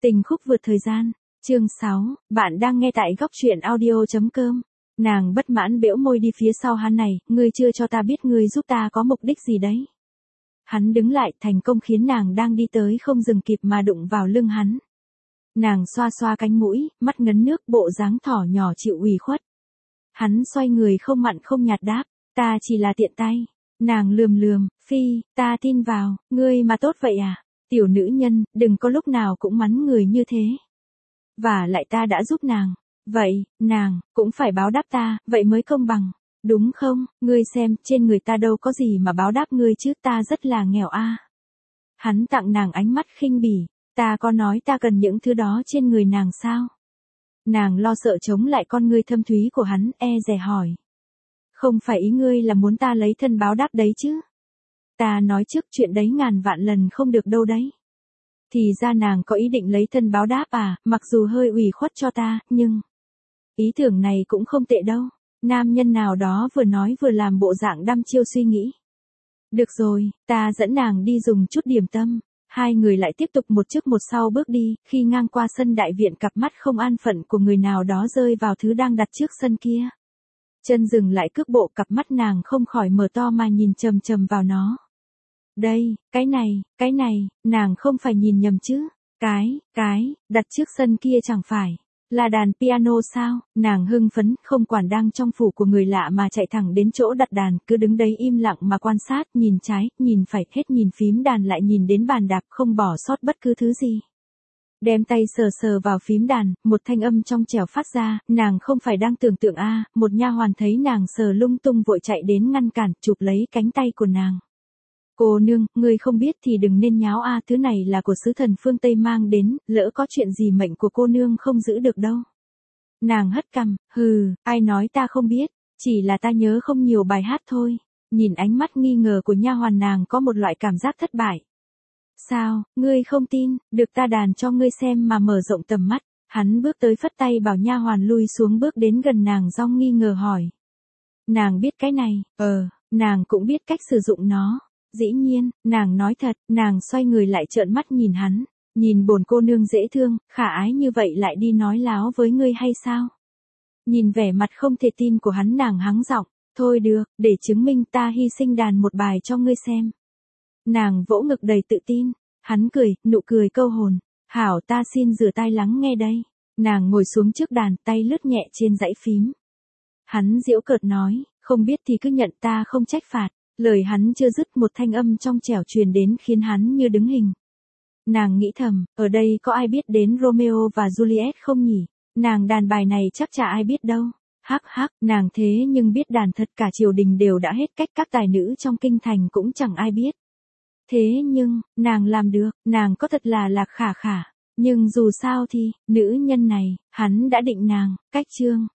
Tình khúc vượt thời gian, chương 6, bạn đang nghe tại góc truyện audio.com. Nàng bất mãn bĩu môi đi phía sau hắn này, ngươi chưa cho ta biết ngươi giúp ta có mục đích gì đấy. Hắn đứng lại thành công khiến nàng đang đi tới không dừng kịp mà đụng vào lưng hắn. Nàng xoa xoa cánh mũi, mắt ngấn nước bộ dáng thỏ nhỏ chịu ủy khuất. Hắn xoay người không mặn không nhạt đáp, ta chỉ là tiện tay. Nàng lườm lườm, phi, ta tin vào, ngươi mà tốt vậy à? Tiểu nữ nhân, đừng có lúc nào cũng mắng người như thế. Và lại ta đã giúp nàng. Vậy, nàng, cũng phải báo đáp ta, vậy mới công bằng. Đúng không, ngươi xem, trên người ta đâu có gì mà báo đáp ngươi chứ, ta rất là nghèo a. Hắn tặng nàng ánh mắt khinh bỉ, ta có nói ta cần những thứ đó trên người nàng sao? Nàng lo sợ chống lại con ngươi thâm thúy của hắn, dè hỏi. Không phải ý ngươi là muốn ta lấy thân báo đáp đấy chứ? Ta nói trước chuyện đấy ngàn vạn lần không được đâu đấy. Thì ra nàng có ý định lấy thân báo đáp à, mặc dù hơi ủy khuất cho ta, nhưng... Ý tưởng này cũng không tệ đâu. Nam nhân nào đó vừa nói vừa làm bộ dạng đăm chiêu suy nghĩ. Được rồi, ta dẫn nàng đi dùng chút điểm tâm. Hai người lại tiếp tục một trước một sau bước đi, khi ngang qua sân đại viện cặp mắt không an phận của người nào đó rơi vào thứ đang đặt trước sân kia. Chân dừng lại cước bộ, cặp mắt nàng không khỏi mở to mà nhìn chằm chằm vào nó. Đây, cái này, nàng không phải nhìn nhầm chứ. Cái, đặt trước sân kia chẳng phải là đàn piano sao? Nàng hưng phấn, không quản đang trong phủ của người lạ mà chạy thẳng đến chỗ đặt đàn, cứ đứng đấy im lặng mà quan sát, nhìn trái, nhìn phải, hết nhìn phím đàn lại nhìn đến bàn đạp, không bỏ sót bất cứ thứ gì. Đem tay sờ sờ vào phím đàn, một thanh âm trong trẻo phát ra, nàng không phải đang tưởng tượng một nha hoàn thấy nàng sờ lung tung vội chạy đến ngăn cản, chụp lấy cánh tay của nàng. Cô nương, ngươi không biết thì đừng nên nháo thứ này là của sứ thần phương Tây mang đến, lỡ có chuyện gì mệnh của cô nương không giữ được đâu. Nàng hất cằm, ai nói ta không biết, chỉ là ta nhớ không nhiều bài hát thôi. Nhìn ánh mắt nghi ngờ của nha hoàn nàng có một loại cảm giác thất bại. Sao, ngươi không tin, được ta đàn cho ngươi xem mà mở rộng tầm mắt. Hắn bước tới phất tay bảo nha hoàn lui xuống, bước đến gần nàng dong nghi ngờ hỏi. Nàng biết cái này, nàng cũng biết cách sử dụng nó. Dĩ nhiên, nàng nói thật, nàng xoay người lại trợn mắt nhìn hắn, nhìn bổn cô nương dễ thương, khả ái như vậy lại đi nói láo với ngươi hay sao? Nhìn vẻ mặt không thể tin của hắn, nàng hắng giọng, thôi được, để chứng minh ta hy sinh đàn một bài cho ngươi xem. Nàng vỗ ngực đầy tự tin, hắn cười, nụ cười câu hồn, hảo, ta xin rửa tai lắng nghe đây. Nàng ngồi xuống trước đàn, tay lướt nhẹ trên dãy phím. Hắn giễu cợt nói, không biết thì cứ nhận, ta không trách phạt. Lời hắn chưa dứt, một thanh âm trong trẻo truyền đến khiến hắn như đứng hình. Nàng nghĩ thầm, ở đây có ai biết đến Romeo và Juliet không nhỉ? Nàng đàn bài này chắc chả ai biết đâu. Hắc, nàng thế nhưng biết đàn thật, cả triều đình đều đã hết cách, các tài nữ trong kinh thành cũng chẳng ai biết. Thế nhưng, nàng làm được, nàng có thật là lạc khả. Nhưng dù sao thì, nữ nhân này, hắn đã định nàng, cách chương.